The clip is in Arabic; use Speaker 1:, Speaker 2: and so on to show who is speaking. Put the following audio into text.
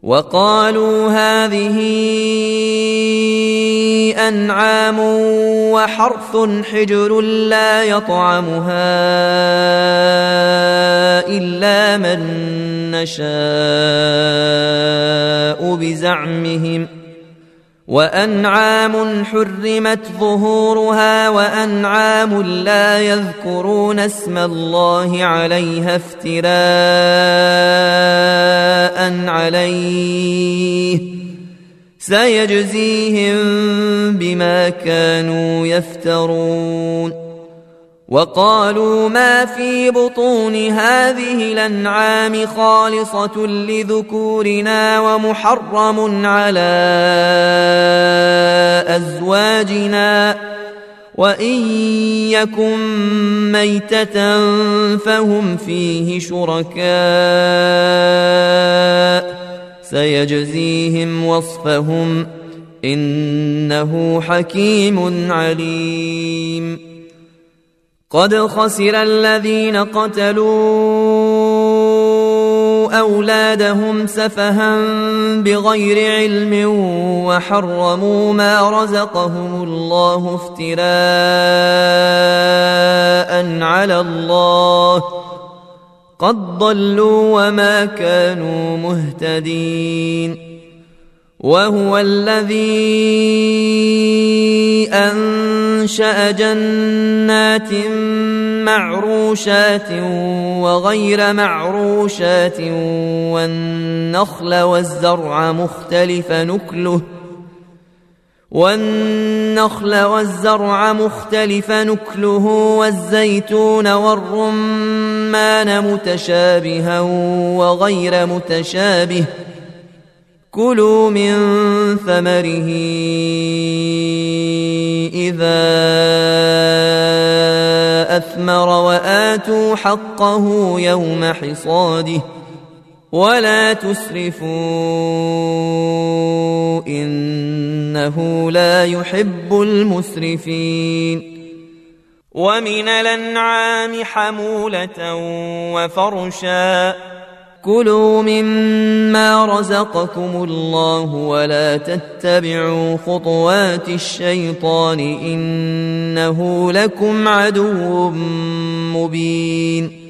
Speaker 1: وقالوا هذه أنعام وحرث حجر لا يطعمها إلا من نشاء بزعمهم وأنعام حرمت ظهورها وأنعام لا يذكرون اسم الله عليها افتراء عليه سيجزيهم بما كانوا يفترون وقالوا ما في بطون هذه الأنعام خالصة لذكورنا ومحرم على أزواجنا وإن يكن ميتة فهم فيه شركاء سيجزيهم وصفهم إنه حكيم عليم قد خسر الذين قتلوا أولادهم سفها بغير علم وحرموا ما رزقهم الله افتراء على الله قد ضلوا وما كانوا مهتدين وهو الذي أنشأ جنات معروشات وغير معروشات والنخل والزرع مختلف نكله والزيتون والرمان متشابها وغير متشابه كلوا من ثمره إذا أثمر وآتوا حقه يوم حصاده ولا تسرفوا إنه لا يحب المسرفين ومن الأنعام حمولة وفرشا كلوا مما رزقكم الله ولا تتبعوا خطوات الشيطان إنه لكم عدو مبين